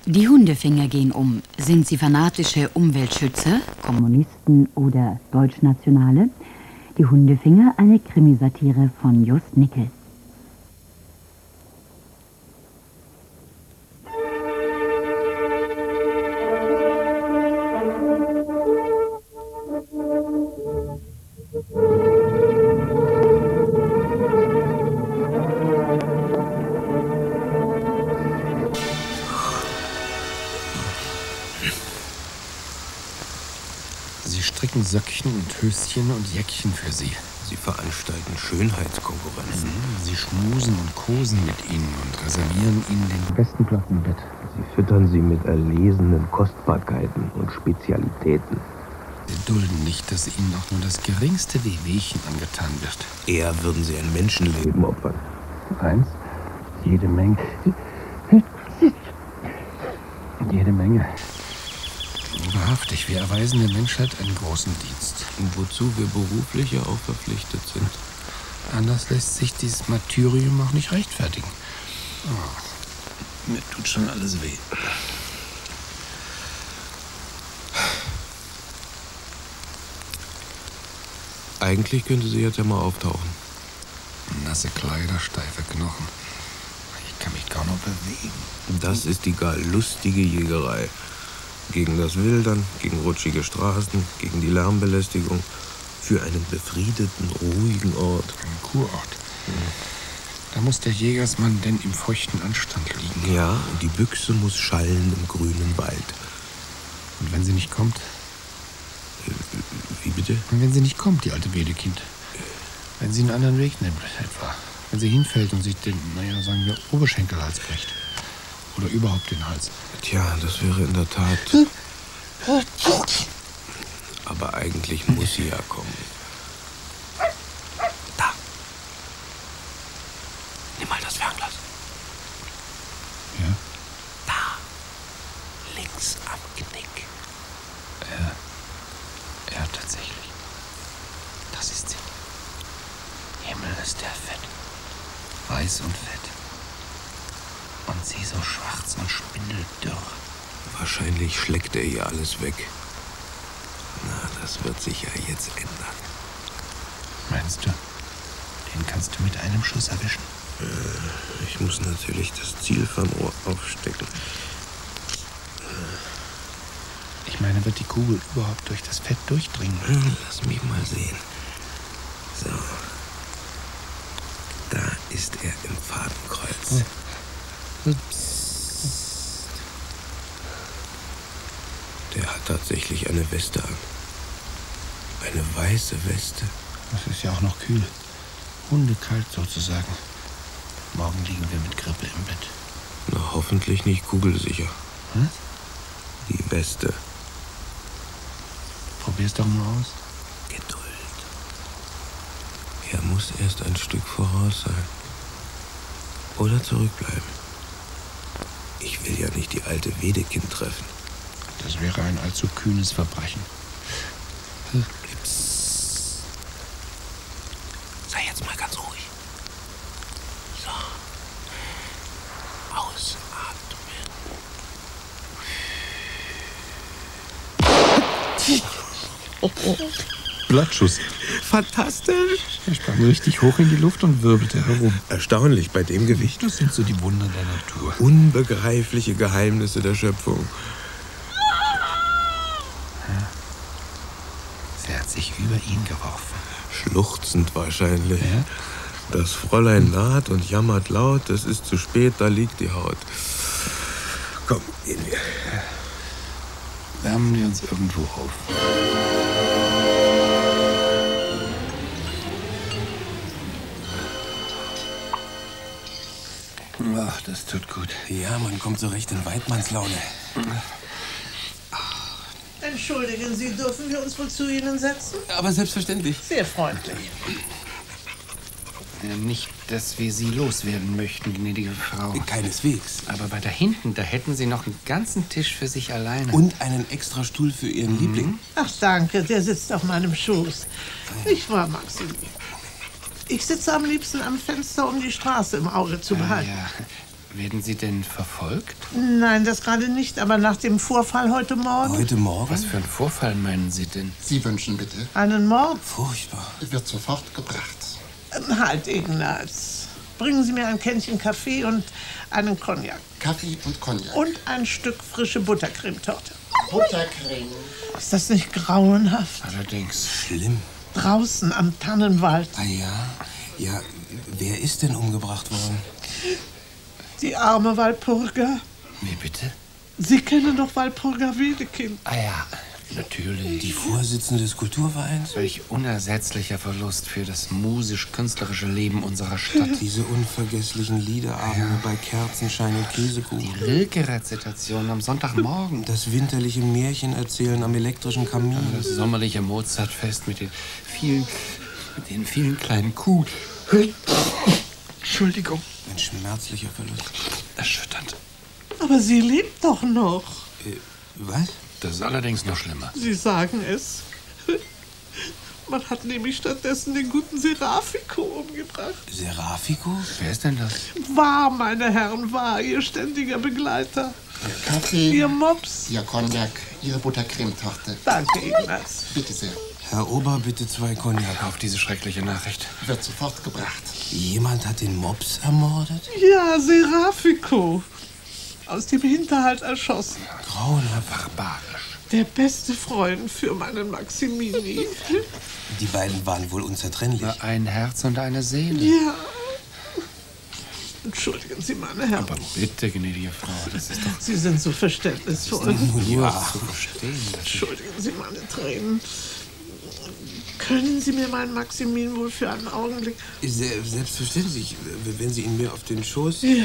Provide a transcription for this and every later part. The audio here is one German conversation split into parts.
Die Hundefinger gehen um. Sind sie fanatische Umweltschützer, Kommunisten oder Deutschnationale? Die Hundefinger, eine Krimisatire von Just Nickel. Sie stricken Söckchen und Höschen und Jäckchen für sie. Sie veranstalten Schönheitskonkurrenzen. Sie schmusen und kosen mit ihnen und reservieren ihnen den besten Platz im Bett. Sie füttern sie mit erlesenen Kostbarkeiten und Spezialitäten. Sie dulden nicht, dass ihnen auch nur das geringste Wehwehchen angetan wird. Eher würden sie ein Menschenleben opfern. Eins, jede Menge. Jede Menge. Wahrhaftig, wir erweisen der Menschheit einen großen Dienst. Und wozu wir beruflich ja auch verpflichtet sind. Anders lässt sich dieses Martyrium auch nicht rechtfertigen. Oh, mir tut schon alles weh. Eigentlich könnte sie jetzt ja mal auftauchen. Nasse Kleider, steife Knochen. Ich kann mich kaum noch bewegen. Das ist die gar lustige Jägerei. Gegen das Wildern, gegen rutschige Straßen, gegen die Lärmbelästigung. Für einen befriedeten, ruhigen Ort. Ein Kurort. Da muss der Jägersmann denn im feuchten Anstand liegen. Ja, und die Büchse muss schallen im grünen Wald. Und wenn sie nicht kommt? Wie bitte? Und wenn sie nicht kommt, die alte Wedekind. Wenn sie einen anderen Weg nimmt, etwa. Wenn sie hinfällt und sich den, sagen wir, Oberschenkelhals bricht. Oder überhaupt den Hals. Tja, das wäre in der Tat... Aber eigentlich muss sie ja kommen. Da. Nimm mal das Fernglas. Ja? Da. Links am Knick. Ja, tatsächlich. Das ist sie. Himmel ist der fett. Weiß und fett. Und sie so schwarz und spindeldürr. Wahrscheinlich schlägt er ihr alles weg. Na, das wird sich ja jetzt ändern. Meinst du, den kannst du mit einem Schuss erwischen? Ich muss natürlich das Zielfernrohr aufstecken. Ich meine, wird die Kugel überhaupt durch das Fett durchdringen? Lass mich mal sehen. So. Da ist er im Fadenkreuz. Der hat tatsächlich eine Weste an. Eine weiße Weste. Das ist ja auch noch kühl. Hundekalt sozusagen. Morgen liegen wir mit Grippe im Bett. Na, hoffentlich nicht kugelsicher. Was? Die Weste. Probier's doch mal aus. Geduld. Er muss erst ein Stück voraus sein. Oder zurückbleiben. Ich will ja nicht die alte Wedekind treffen. Das wäre ein allzu kühnes Verbrechen. Psst. Sei jetzt mal ganz ruhig. So. Ausatmen. Blattschuss. Fantastisch. Er sprang richtig hoch in die Luft und wirbelte herum. Erstaunlich bei dem Gewicht. Das sind so die Wunder der Natur. Unbegreifliche Geheimnisse der Schöpfung. Sie hat sich über ihn geworfen. Schluchzend wahrscheinlich. Ja? Das Fräulein naht und jammert laut. Es ist zu spät, da liegt die Haut. Komm, gehen wir. Wärmen wir uns irgendwo auf. Ach, das tut gut. Ja, man kommt so recht in Weidmannslaune. Entschuldigen Sie, dürfen wir uns wohl zu Ihnen setzen? Aber selbstverständlich. Sehr freundlich. Nicht, dass wir Sie loswerden möchten, gnädige Frau. Keineswegs. Aber weiter hinten, da hätten Sie noch einen ganzen Tisch für sich alleine. Und einen extra Stuhl für Ihren Liebling. Ach, danke, der sitzt auf meinem Schoß. Nicht wahr, Maximilian? Ich sitze am liebsten am Fenster, um die Straße im Auge zu behalten. Ja. Werden Sie denn verfolgt? Nein, das gerade nicht, aber nach dem Vorfall heute Morgen. Heute Morgen? Was für ein Vorfall meinen Sie denn? Sie wünschen bitte. Einen Mord? Furchtbar. Wird sofort gebracht. Halt, Ignaz. Bringen Sie mir ein Kännchen Kaffee und einen Cognac. Kaffee und Cognac. Und ein Stück frische Buttercremetorte. Buttercreme. Ist das nicht grauenhaft? Allerdings. Schlimm. Draußen am Tannenwald. Ah ja? Ja, wer ist denn umgebracht worden? Die arme Walpurga. Wie bitte? Sie kennen doch Walpurga Wedekind. Ah ja, natürlich. Die Vorsitzende des Kulturvereins? Welch unersetzlicher Verlust für das musisch-künstlerische Leben unserer Stadt. Diese unvergesslichen Liederabende bei Kerzenschein und Käsekuchen. Die Rilke-Rezitation am Sonntagmorgen. Das winterliche Märchenerzählen am elektrischen Kamin. Das sommerliche Mozartfest mit den vielen kleinen Kuh. Entschuldigung. Ein schmerzlicher Verlust. Erschütternd. Aber sie lebt doch noch. Was? Das ist allerdings noch schlimmer. Sie sagen es. Man hat nämlich stattdessen den guten Serafiko umgebracht. Serafiko? Wer ist denn das? War, meine Herren, war ihr ständiger Begleiter. Kaffee. Ihr Mops. Ihr Cognac. Ihre Buttercremetorte. Danke, Ignaz. Bitte sehr. Herr Ober, bitte 2 Cognac. Auf diese schreckliche Nachricht. Wird sofort gebracht. Jemand hat den Mops ermordet? Ja, Serafiko. Aus dem Hinterhalt erschossen. Grauenhaft. Barbarisch. Der beste Freund für meinen Maximini. Die beiden waren wohl unzertrennlich. Ein Herz und eine Seele. Ja. Entschuldigen Sie, meine Herren. Aber bitte, gnädige Frau, das ist doch Sie sind so verständnisvoll. Ja. zu verstehen. Entschuldigen Sie meine Tränen. Können Sie mir meinen Maximin wohl für einen Augenblick... Selbstverständlich, wenn Sie ihn mir auf den Schoß... Ja.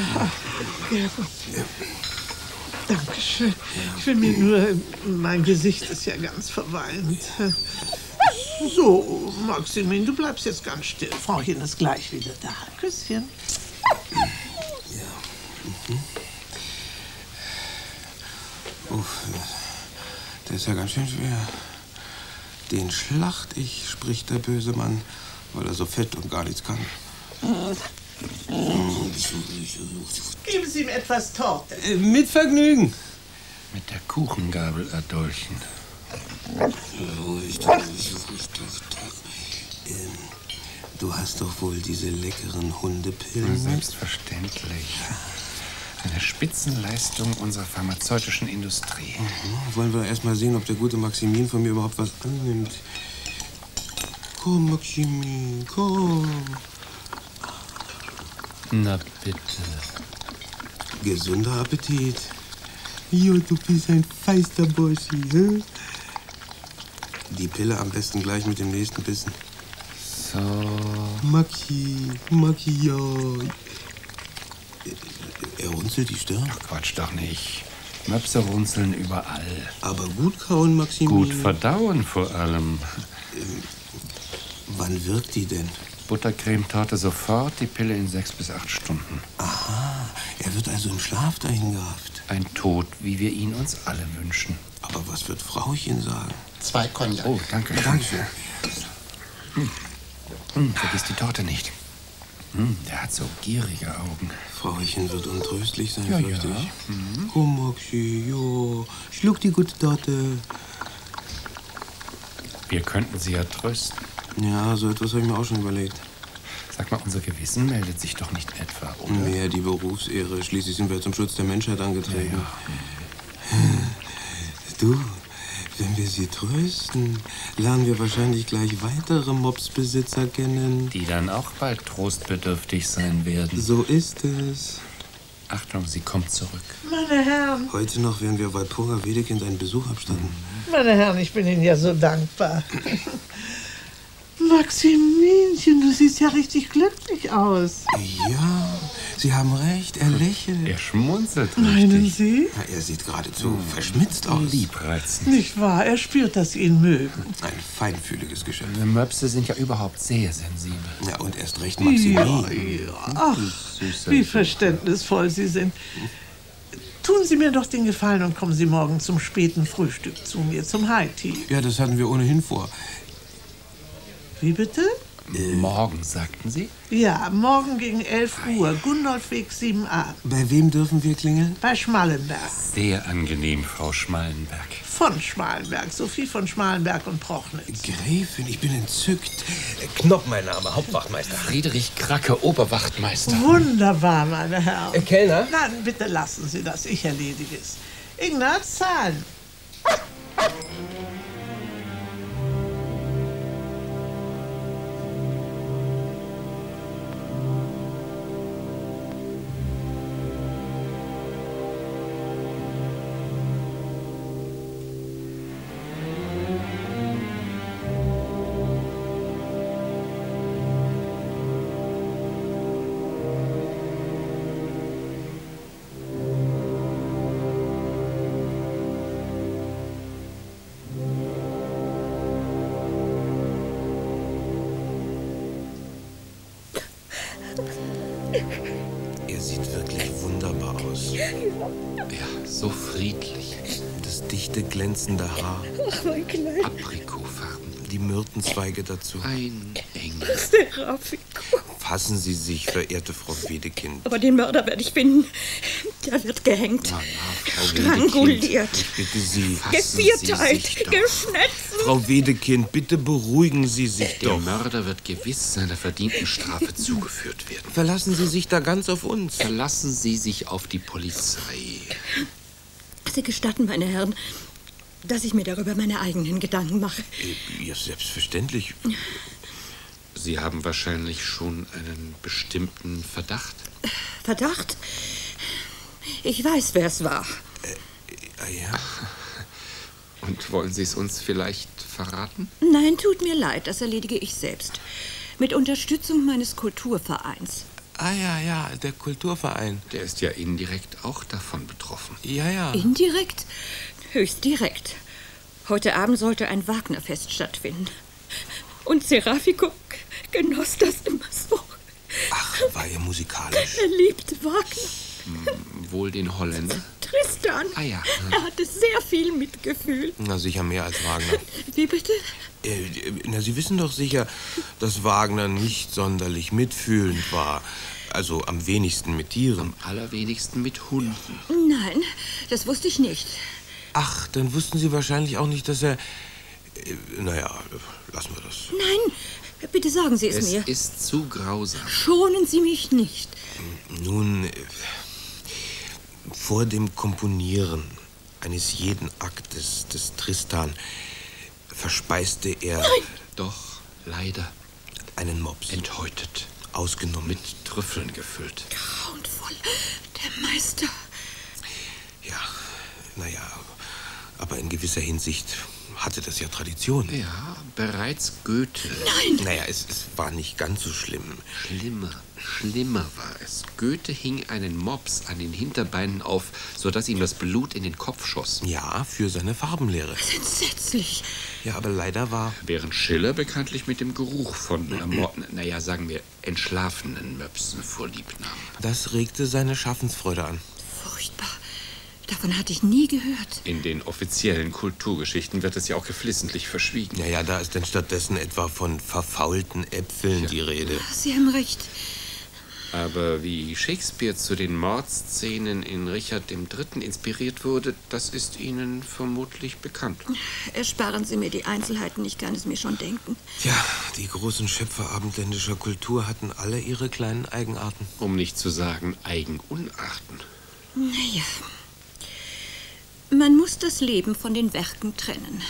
Dankeschön. Ich will mir nur... Mein Gesicht ist ja ganz verweint. So, Maximin, du bleibst jetzt ganz still. Frauchen ist gleich wieder da. Küsschen. Uff, das ist ja ganz schön schwer. Den schlacht ich, spricht der böse Mann, weil er so fett und gar nichts kann. Geben Sie ihm etwas Torte. Mit Vergnügen. Mit der Kuchengabel erdolchen. Du hast doch wohl diese leckeren Hundepillen. Selbstverständlich. Eine Spitzenleistung unserer pharmazeutischen Industrie. Wollen wir erst mal sehen, ob der gute Maximin von mir überhaupt was annimmt. Komm, Maximin, komm. Na bitte. Gesunder Appetit. Jo, du bist ein feister Burschi, hä? Die Pille am besten gleich mit dem nächsten Bissen. So. Maxi, ja. Er runzelt die Stirn. Quatsch doch nicht. Möpse runzeln überall. Aber gut kauen, Maximin. Gut verdauen vor allem. Wann wirkt die denn? Buttercremetorte sofort, die Pille in 6 bis 8 Stunden. Aha, er wird also im Schlaf dahin gerafft. Ein Tod, wie wir ihn uns alle wünschen. Aber was wird Frauchen sagen? 2 Cognac. Oh, danke. Dankeschön. Vergiss die Torte nicht. Der hat so gierige Augen. Frauchen wird untröstlich sein, Ja, fürchte ja. ich. Komm, Maxi, jo. Schluck die gute Torte. Wir könnten sie ja trösten. Ja, so etwas habe ich mir auch schon überlegt. Sag mal, unser Gewissen meldet sich doch nicht etwa, oder? Mehr die Berufsehre. Schließlich sind wir zum Schutz der Menschheit angetreten. Du, wenn wir sie trösten, lernen wir wahrscheinlich gleich weitere Mopsbesitzer kennen. Die dann auch bald trostbedürftig sein werden. So ist es. Achtung, sie kommt zurück. Meine Herren, Heute noch werden wir Walpurga Wedekind einen Besuch abstatten. meine Herren, ich bin Ihnen ja so dankbar. Maximinchen, du siehst ja richtig glücklich aus. Ja, Sie haben recht, er lächelt. Er schmunzelt Meinen richtig. Sie? Ja, er sieht geradezu verschmitzt aus. Liebreizend. Nicht wahr? Er spürt, dass Sie ihn mögen. Ein feinfühliges Geschöpf. Möpse sind ja überhaupt sehr sensibel. Ja, und erst recht Ja, Maximin. ja. Ach, wie verständnisvoll Sie sind. Tun Sie mir doch den Gefallen und kommen Sie morgen zum späten Frühstück zu mir, zum High Tea. Ja, das hatten wir ohnehin vor. Wie bitte? Morgen, sagten Sie? Ja, morgen gegen 11 Uhr, Gundolfweg 7a, Bei wem dürfen wir klingeln? bei Schmallenberg. Sehr angenehm, Frau Schmallenberg. Von Schmalenberg, Sophie von Schmalenberg und Prochnitz. Gräfin, ich bin entzückt. Knopp, mein Name, Hauptwachtmeister. Friedrich Kracke, Oberwachtmeister. Wunderbar, meine Herren. Kellner? Nein, bitte lassen Sie das, ich erledige es. Ignaz, zahlen. Er sieht wirklich wunderbar aus. Ja, so friedlich. Das dichte, glänzende Haar, Ach, mein Kleid. Aprikotfarben. die Myrtenzweige dazu. Ein Engel. Serafiko. Fassen Sie sich, verehrte Frau Wedekind. Aber den Mörder werde ich finden. Der wird gehängt, Na, Frau stranguliert, Ich bitte Sie, fassen Sie gevierteilt, sich doch. geschnetzt. Frau Wedekind, bitte beruhigen Sie sich Der doch. Mörder wird gewiss seiner verdienten Strafe zugeführt werden. Verlassen Sie sich da ganz auf uns. Verlassen Sie sich auf die Polizei. Sie gestatten, meine Herren, dass ich mir darüber meine eigenen Gedanken mache. Ja, selbstverständlich. Sie haben wahrscheinlich schon einen bestimmten Verdacht. Verdacht? Ich weiß, wer es war. Ja. Und wollen Sie es uns vielleicht verraten? Nein, tut mir leid, das erledige ich selbst. Mit Unterstützung meines Kulturvereins. Ja, der Kulturverein. Der ist ja indirekt auch davon betroffen. Ja. Indirekt? Höchst direkt. Heute Abend sollte ein Wagnerfest stattfinden. Und Serafiko genoss das immer so. Ach, war er musikalisch? Er liebte Wagner. Wohl den Holländer? Tristan. Ah ja. Er hatte sehr viel Mitgefühl. Na, sicher mehr als Wagner. Wie bitte? Sie wissen doch sicher, dass Wagner nicht sonderlich mitfühlend war. Also am wenigsten mit Tieren. Am allerwenigsten mit Hunden. Nein, das wusste ich nicht. Ach, dann wussten Sie wahrscheinlich auch nicht, dass er... Naja, lassen wir das. Nein, bitte sagen Sie es Es mir. ist zu grausam. Schonen Sie mich nicht. Nun, vor dem Komponieren eines jeden Aktes des Tristan verspeiste er Doch, leider, einen Mops. enthäutet, Ausgenommen. mit Trüffeln gefüllt. Grauenvoll. Der Meister. Ja, naja, aber in gewisser Hinsicht hatte das ja Tradition. Ja, bereits Goethe. Naja, es war nicht ganz so schlimm. Schlimmer war es. Goethe hing einen Mops an den Hinterbeinen auf, sodass ihm das Blut in den Kopf schoss. Ja, für seine Farbenlehre. Entsetzlich. Ja, aber leider war... Während Schiller bekanntlich mit dem Geruch von sagen wir, entschlafenen Möpsen vorlieb nahm. Das regte seine Schaffensfreude an. Furchtbar. Davon hatte ich nie gehört. In den offiziellen Kulturgeschichten wird es ja auch geflissentlich verschwiegen. Ja, da ist denn stattdessen etwa von verfaulten Äpfeln die Rede. Sie haben recht. Aber wie Shakespeare zu den Mordszenen in Richard III. Inspiriert wurde, das ist Ihnen vermutlich bekannt. Ersparen Sie mir die Einzelheiten, ich kann es mir schon denken. Ja, die großen Schöpfer abendländischer Kultur hatten alle ihre kleinen Eigenarten. Um nicht zu sagen Eigenunarten. Naja. Man muss das Leben von den Werken trennen.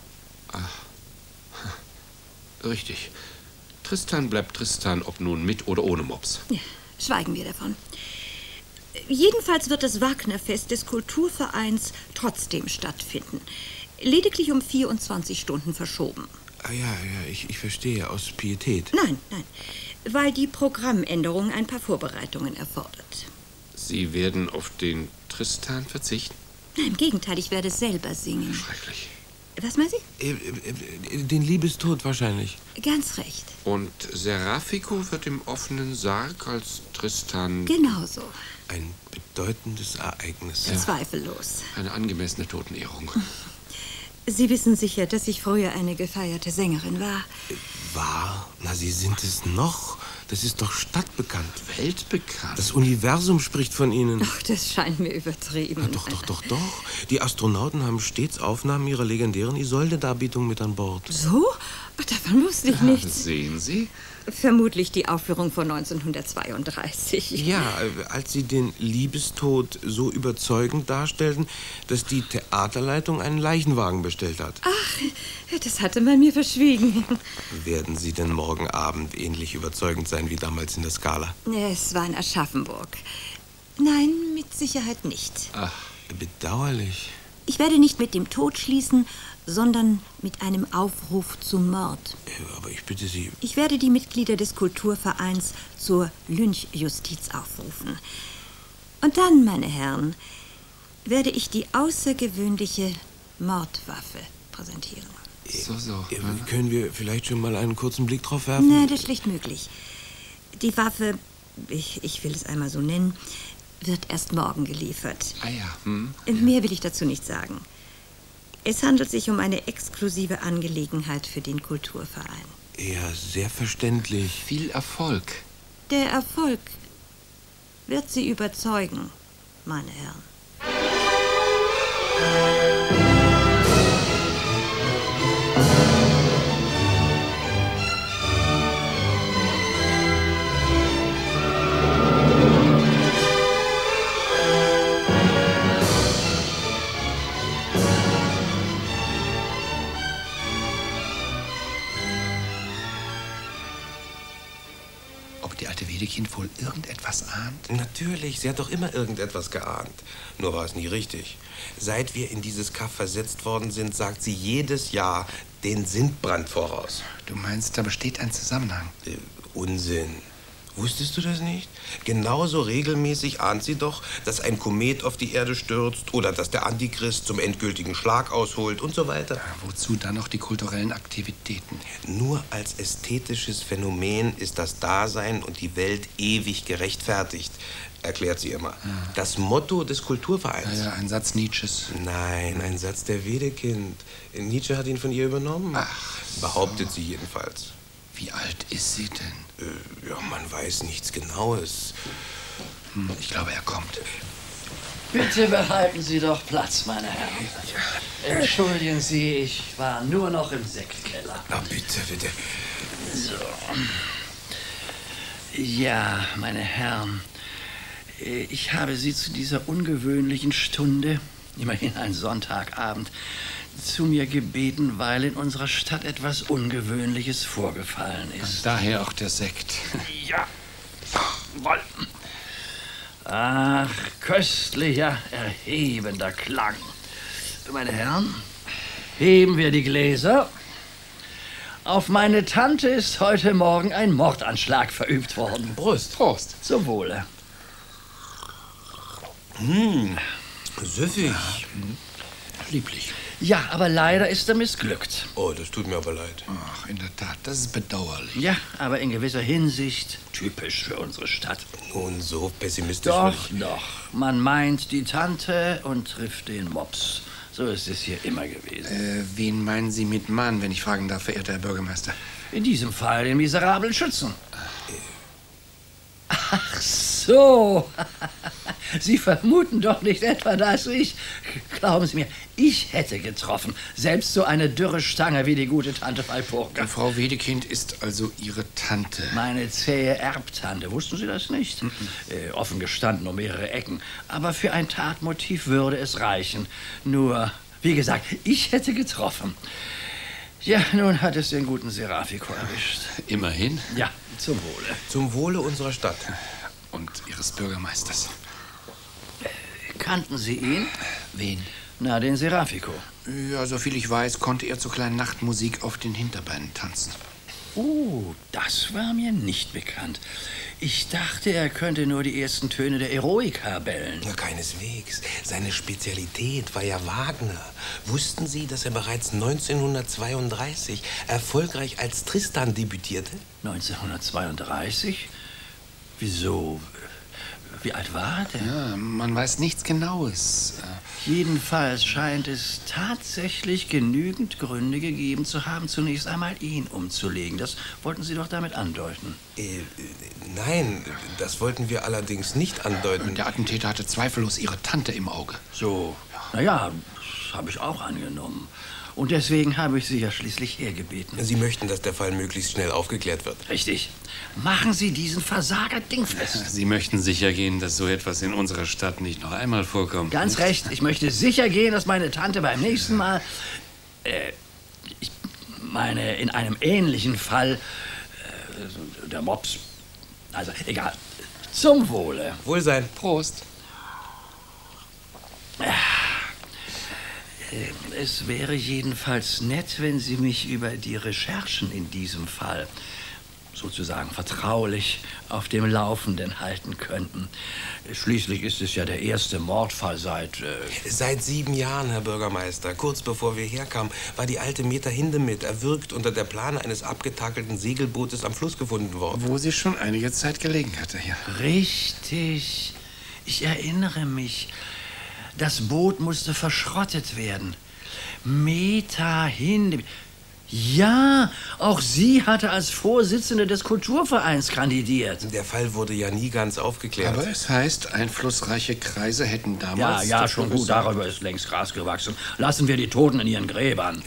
Richtig. Tristan bleibt Tristan, ob nun mit oder ohne Mops. Ja, schweigen wir davon. Jedenfalls wird das Wagnerfest des Kulturvereins trotzdem stattfinden. Lediglich um 24 Stunden verschoben. Ja, ich verstehe, aus Pietät. Nein, weil die Programmänderung ein paar Vorbereitungen erfordert. Sie werden auf den Tristan verzichten? Nein, im Gegenteil, ich werde selber singen. Schrecklich. Was meinen Sie? Den Liebestod wahrscheinlich. Ganz recht. Und Serafiko wird im offenen Sarg als Tristan Genauso. Ein bedeutendes Ereignis. Zweifellos. eine angemessene Totenehrung. Sie wissen sicher, dass ich früher eine gefeierte Sängerin war. wahr? Na, Sie sind es noch. Das ist doch stadtbekannt. Weltbekannt. Das Universum spricht von Ihnen. Ach, das scheint mir übertrieben. Na, doch. Die Astronauten haben stets Aufnahmen ihrer legendären Isolde-Darbietung mit an Bord. So? Ach, davon wusste ich nichts. Sehen Sie? Vermutlich die Aufführung von 1932. Ja, als Sie den Liebestod so überzeugend darstellten, dass die Theaterleitung einen Leichenwagen bestellt hat. Ach, das hatte man mir verschwiegen. Werden Sie denn morgen Abend ähnlich überzeugend sein wie damals in der Scala? Es war in Aschaffenburg. Nein, mit Sicherheit nicht. Ach, bedauerlich. Ich werde nicht mit dem Tod schließen, sondern mit einem Aufruf zum Mord. Aber ich bitte Sie... Ich werde die Mitglieder des Kulturvereins zur Lynchjustiz aufrufen. Und dann, meine Herren, werde ich die außergewöhnliche Mordwaffe präsentieren. So. Können wir vielleicht schon mal einen kurzen Blick drauf werfen? Nein, das ist schlicht möglich. Die Waffe, ich will es einmal so nennen, wird erst morgen geliefert. Ah ja. Mehr will ich dazu nicht sagen. Es handelt sich um eine exklusive Angelegenheit für den Kulturverein. Ja, sehr verständlich. Viel Erfolg. Der Erfolg wird Sie überzeugen, meine Herren. Ob die alte Wedekind wohl irgendetwas ahnt? Natürlich, sie hat doch immer irgendetwas geahnt. Nur war es nie richtig. Seit wir in dieses Kaff versetzt worden sind, sagt sie jedes Jahr den Sintbrand voraus. Du meinst, da besteht ein Zusammenhang? Unsinn. Wusstest du das nicht? Genauso regelmäßig ahnt sie doch, dass ein Komet auf die Erde stürzt oder dass der Antichrist zum endgültigen Schlag ausholt und so weiter. Wozu dann noch die kulturellen Aktivitäten? Nur als ästhetisches Phänomen ist das Dasein und die Welt ewig gerechtfertigt, erklärt sie immer. Das Motto des Kulturvereins. Ja, ein Satz Nietzsches. Nein, ein Satz der Wedekind. Nietzsche hat ihn von ihr übernommen. Ach, behauptet sie jedenfalls. Wie alt ist sie denn? Ja, man weiß nichts Genaues. Ich glaube, er kommt. Bitte behalten Sie doch Platz, meine Herren. Entschuldigen Sie, ich war nur noch im Sektkeller. Na, bitte. So. Ja, meine Herren, ich habe Sie zu dieser ungewöhnlichen Stunde, immerhin ein Sonntagabend, zu mir gebeten, weil in unserer Stadt etwas Ungewöhnliches vorgefallen ist. Daher auch der Sekt. Ja, jawohl. Ach, köstlicher, erhebender Klang. Meine Herren, heben wir die Gläser. Auf meine Tante ist heute Morgen ein Mordanschlag verübt worden. Prost. Zum Wohle. Süffig. Lieblich. Ja, aber leider ist er missglückt. Oh, das tut mir aber leid. Ach, in der Tat, das ist bedauerlich. Ja, aber in gewisser Hinsicht typisch für unsere Stadt. Nun, so pessimistisch will ich... Doch. Man meint die Tante und trifft den Mops. So ist es hier immer gewesen. Wen meinen Sie mit Mann, wenn ich fragen darf, verehrter Herr Bürgermeister? In diesem Fall den miserablen Schützen. Ach so. Sie vermuten doch nicht etwa, dass ich... Glauben Sie mir, ich hätte getroffen. Selbst so eine dürre Stange wie die gute Tante Walpurga. Frau Wedekind ist also Ihre Tante. Meine zähe Erbtante. Wussten Sie das nicht? Offen gestanden um mehrere Ecken. Aber für ein Tatmotiv würde es reichen. Nur, wie gesagt, ich hätte getroffen. Ja, nun hat es den guten Serafiko erwischt. Immerhin. Ja, zum Wohle. Zum Wohle unserer Stadt. Und Ihres Bürgermeisters. Kannten Sie ihn? Wen? Na, den Serafiko. Ja, soviel ich weiß, konnte er zur kleinen Nachtmusik auf den Hinterbeinen tanzen. Oh, das war mir nicht bekannt. Ich dachte, er könnte nur die ersten Töne der Eroica bellen. Ja, keineswegs. Seine Spezialität war ja Wagner. Wussten Sie, dass er bereits 1932 erfolgreich als Tristan debütierte? 1932? Wieso? Wie alt war er denn? Ja, man weiß nichts Genaues. Jedenfalls scheint es tatsächlich genügend Gründe gegeben zu haben, zunächst einmal ihn umzulegen. Das wollten Sie doch damit andeuten. Nein, das wollten wir allerdings nicht andeuten. Der Attentäter hatte zweifellos Ihre Tante im Auge. So, naja, das habe ich auch angenommen. Und deswegen habe ich Sie ja schließlich hergebeten. Sie möchten, dass der Fall möglichst schnell aufgeklärt wird. Richtig. Machen Sie diesen Versager dingfest. Sie möchten sicher gehen, dass so etwas in unserer Stadt nicht noch einmal vorkommt. Ganz recht. Ich möchte sicher gehen, dass meine Tante beim nächsten Mal... ich meine, in einem ähnlichen Fall... der Mops... Also, egal. Zum Wohle. Wohlsein. Prost. Es wäre jedenfalls nett, wenn Sie mich über die Recherchen in diesem Fall sozusagen vertraulich auf dem Laufenden halten könnten. Schließlich ist es ja der erste Mordfall seit 7 Jahren, Herr Bürgermeister. Kurz bevor wir herkamen, war die alte Meta Hindemith erwürgt unter der Plane eines abgetakelten Segelbootes am Fluss gefunden worden. Wo sie schon einige Zeit gelegen hatte, ja. Richtig. Ich erinnere mich. Das Boot musste verschrottet werden. Meta Hindemith. Ja, auch sie hatte als Vorsitzende des Kulturvereins kandidiert. Der Fall wurde ja nie ganz aufgeklärt. Aber es heißt, einflussreiche Kreise hätten damals... Ja, schon gut, darüber ist längst Gras gewachsen. Lassen wir die Toten in ihren Gräbern.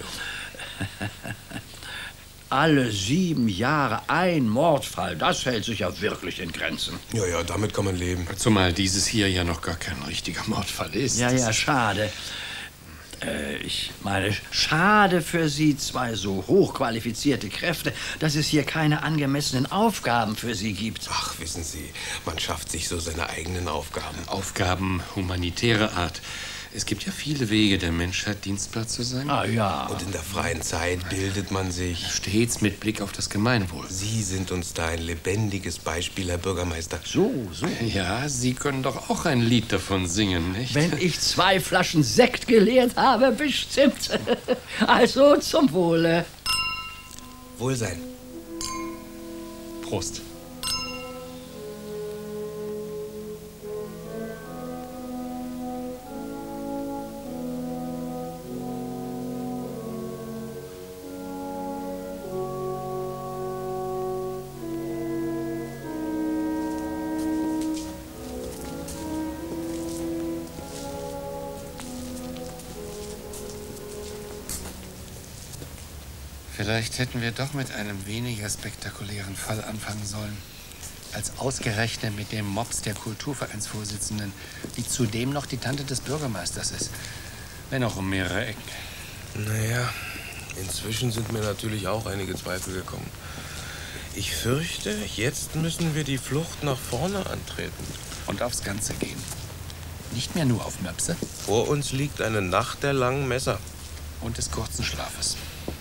Alle 7 Jahre ein Mordfall, das hält sich ja wirklich in Grenzen. Ja, damit kann man leben. Zumal dieses hier ja noch gar kein richtiger Mordfall ist. Ja, schade. Ich meine, schade für Sie, 2 so hochqualifizierte Kräfte, dass es hier keine angemessenen Aufgaben für Sie gibt. Ach, wissen Sie, man schafft sich so seine eigenen Aufgaben. Aufgaben humanitärer Art. Es gibt ja viele Wege, der Menschheit dienstbar zu sein. Ah ja. Und in der freien Zeit bildet man sich. Stets mit Blick auf das Gemeinwohl. Sie sind uns da ein lebendiges Beispiel, Herr Bürgermeister. So. Ja, Sie können doch auch ein Lied davon singen, nicht? Wenn ich 2 Flaschen Sekt geleert habe, bestimmt. Also zum Wohle. Wohlsein. Prost. Vielleicht hätten wir doch mit einem weniger spektakulären Fall anfangen sollen, als ausgerechnet mit dem Mops der Kulturvereinsvorsitzenden, die zudem noch die Tante des Bürgermeisters ist. Wenn auch um mehrere Ecken. Naja, inzwischen sind mir natürlich auch einige Zweifel gekommen. Ich fürchte, jetzt müssen wir die Flucht nach vorne antreten. Und aufs Ganze gehen. Nicht mehr nur auf Möpse. Vor uns liegt eine Nacht der langen Messer. Und des kurzen Schlafes.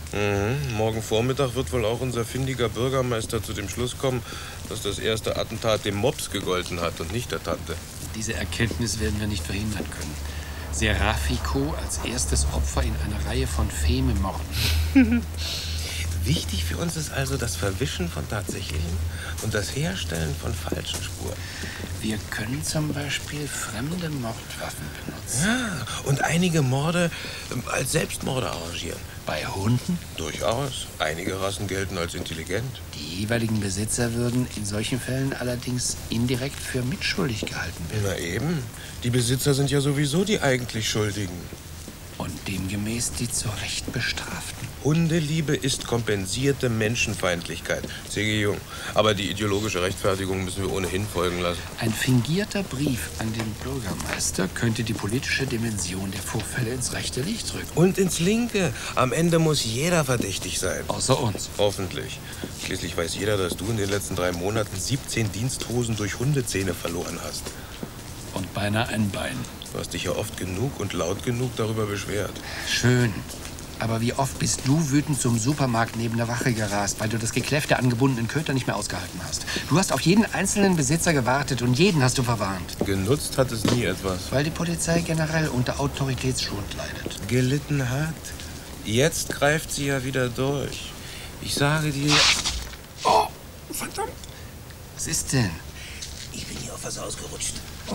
Morgen Vormittag wird wohl auch unser findiger Bürgermeister zu dem Schluss kommen, dass das erste Attentat dem Mops gegolten hat und nicht der Tante. Diese Erkenntnis werden wir nicht verhindern können. Serafiko als erstes Opfer in einer Reihe von Fememorden. Wichtig für uns ist also das Verwischen von Tatsächlichen und das Herstellen von falschen Spuren. Wir können zum Beispiel fremde Mordwaffen benutzen. Ja, und einige Morde als Selbstmorde arrangieren. Bei Hunden? Durchaus. Einige Rassen gelten als intelligent. Die jeweiligen Besitzer würden in solchen Fällen allerdings indirekt für mitschuldig gehalten werden. Na eben. Die Besitzer sind ja sowieso die eigentlich Schuldigen. Und demgemäß die zu Recht Bestraften. Hundeliebe ist kompensierte Menschenfeindlichkeit. C.G. Jung. Aber die ideologische Rechtfertigung müssen wir ohnehin folgen lassen. Ein fingierter Brief an den Bürgermeister könnte die politische Dimension der Vorfälle ins rechte Licht rücken. Und ins linke. Am Ende muss jeder verdächtig sein. Außer uns. Hoffentlich. Schließlich weiß jeder, dass du in den letzten 3 Monaten 17 Diensthosen durch Hundezähne verloren hast. Und beinahe ein Bein. Du hast dich ja oft genug und laut genug darüber beschwert. Schön. Aber wie oft bist du wütend zum Supermarkt neben der Wache gerast, weil du das Gekläff der angebundenen Köter nicht mehr ausgehalten hast? Du hast auf jeden einzelnen Besitzer gewartet und jeden hast du verwarnt. Genutzt hat es nie etwas. Weil die Polizei generell unter Autoritätsschwund leidet. Gelitten hat. Jetzt greift sie ja wieder durch. Ich sage dir... Oh, verdammt. Was ist denn? Ich bin hier noch was ausgerutscht.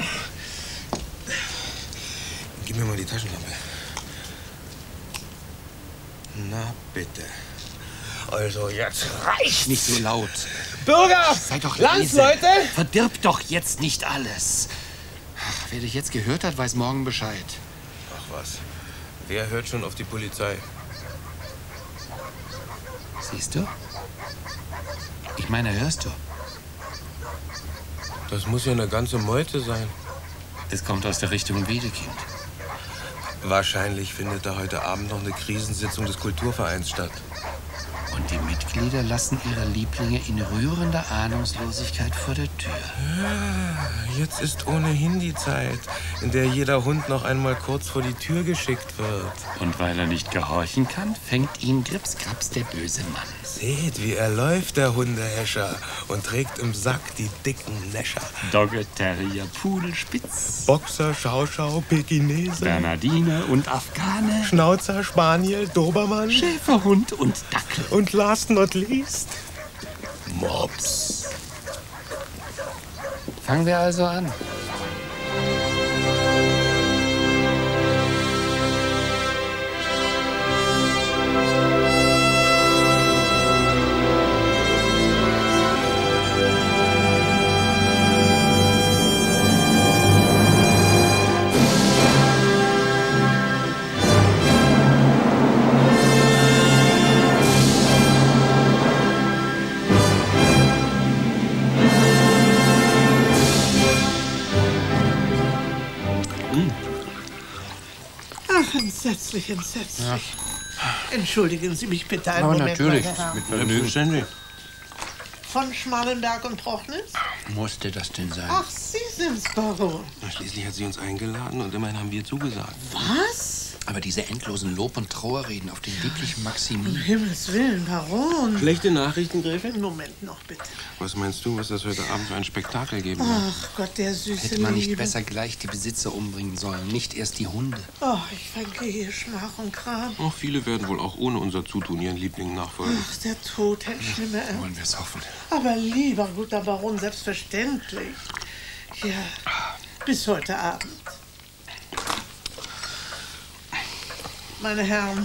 Gib mir mal die Taschenlampe. Na bitte. Also jetzt reicht's. Nicht so laut. Bürger! Sei doch Landsleute! leise. Verdirb doch jetzt nicht alles. Ach, wer dich jetzt gehört hat, weiß morgen Bescheid. Ach was. Wer hört schon auf die Polizei? Siehst du? Ich meine, hörst du? Das muss ja eine ganze Meute sein. Es kommt aus der Richtung Wiedekind. Wahrscheinlich findet da heute Abend noch eine Krisensitzung des Kulturvereins statt. Und die Mitglieder lassen ihre Lieblinge in rührender Ahnungslosigkeit vor der Tür. Ja, jetzt ist ohnehin die Zeit, in der jeder Hund noch einmal kurz vor die Tür geschickt wird. Und weil er nicht gehorchen kann, fängt ihn Gripskraps der böse Mann. Seht, wie er läuft, der Hundehäscher, und trägt im Sack die dicken Näscher. Dogge, Terrier, Pudel, Spitz, Boxer, Schauschau, Pekinese, Bernardiner und Afghane, Schnauzer, Spaniel, Dobermann, Schäferhund und Dackel. und last not least, Mops. Fangen wir also an. Ach, entsetzlich, entsetzlich. Ja. Entschuldigen Sie mich bitte einen Aber Moment, natürlich, meine Herren. mit Vergnügen. Von Schmallenberg und Prochnitz? Musste das denn sein? Ach, Sie sind's, Baron. Na, schließlich hat sie uns eingeladen und immerhin haben wir zugesagt. Was? Aber diese endlosen Lob- und Trauerreden auf den lieblichen Maximin. Um Himmels Willen, Baron. Schlechte Nachrichten, Gräfin? Einen Moment noch, bitte. Was meinst du, was das heute Abend für ein Spektakel geben wird? Ach Gott, der süße Hätte man nicht Liebe. besser gleich die Besitzer umbringen sollen, nicht erst die Hunde. Oh, ich vergehe Schmach und Kram. Oh, viele werden wohl auch ohne unser Zutun ihren Lieblingen nachfolgen. Ach, der Tod hält schlimmer an. Wollen wir es hoffen. Aber lieber guter Baron, selbstverständlich. Ja, bis heute Abend. Meine Herren,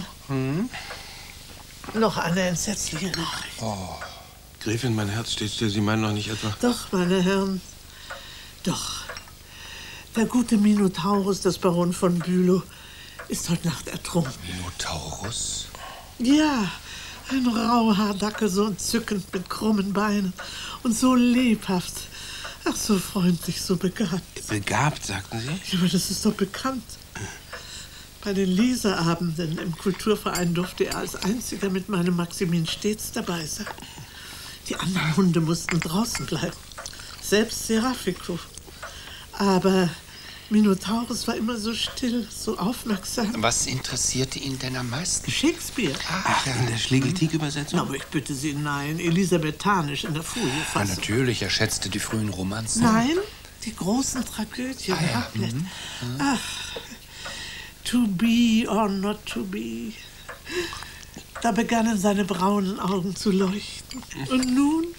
noch eine entsetzliche Nachricht. Oh. Gräfin, mein Herz steht still. Sie meinen doch nicht etwa... Doch, meine Herren, doch. Der gute Minotaurus, das Baron von Bülow, ist heute Nacht ertrunken. Minotaurus? Ja, ein Rauhaardackel, so entzückend mit krummen Beinen und so lebhaft. Ach, so freundlich, so begabt. Begabt, sagten Sie? Ja, aber das ist doch bekannt. Bei den Leserabenden im Kulturverein durfte er als einziger mit meinem Maximin stets dabei sein. Die anderen Hunde mussten draußen bleiben. Selbst Seraphiko. Aber Minotaurus war immer so still, so aufmerksam. Was interessierte ihn denn am meisten? Shakespeare. Ach, in der Schlegeltieg-Übersetzung? Aber ich bitte Sie, nein. Elisabethanisch in der Ja, Foliefassung. natürlich, er schätzte die frühen Romanzen. Nein, die großen Tragödien. ja. Hamlet. Ach, to be or not to be. Da begannen seine braunen Augen zu leuchten. Und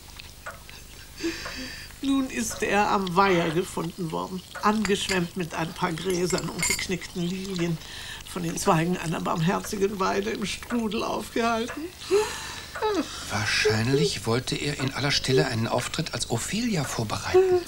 nun ist er am Weiher gefunden worden, angeschwemmt mit ein paar Gräsern und geknickten Lilien, von den Zweigen einer barmherzigen Weide im Strudel aufgehalten. Wahrscheinlich wollte er in aller Stille einen Auftritt als Ophelia vorbereiten.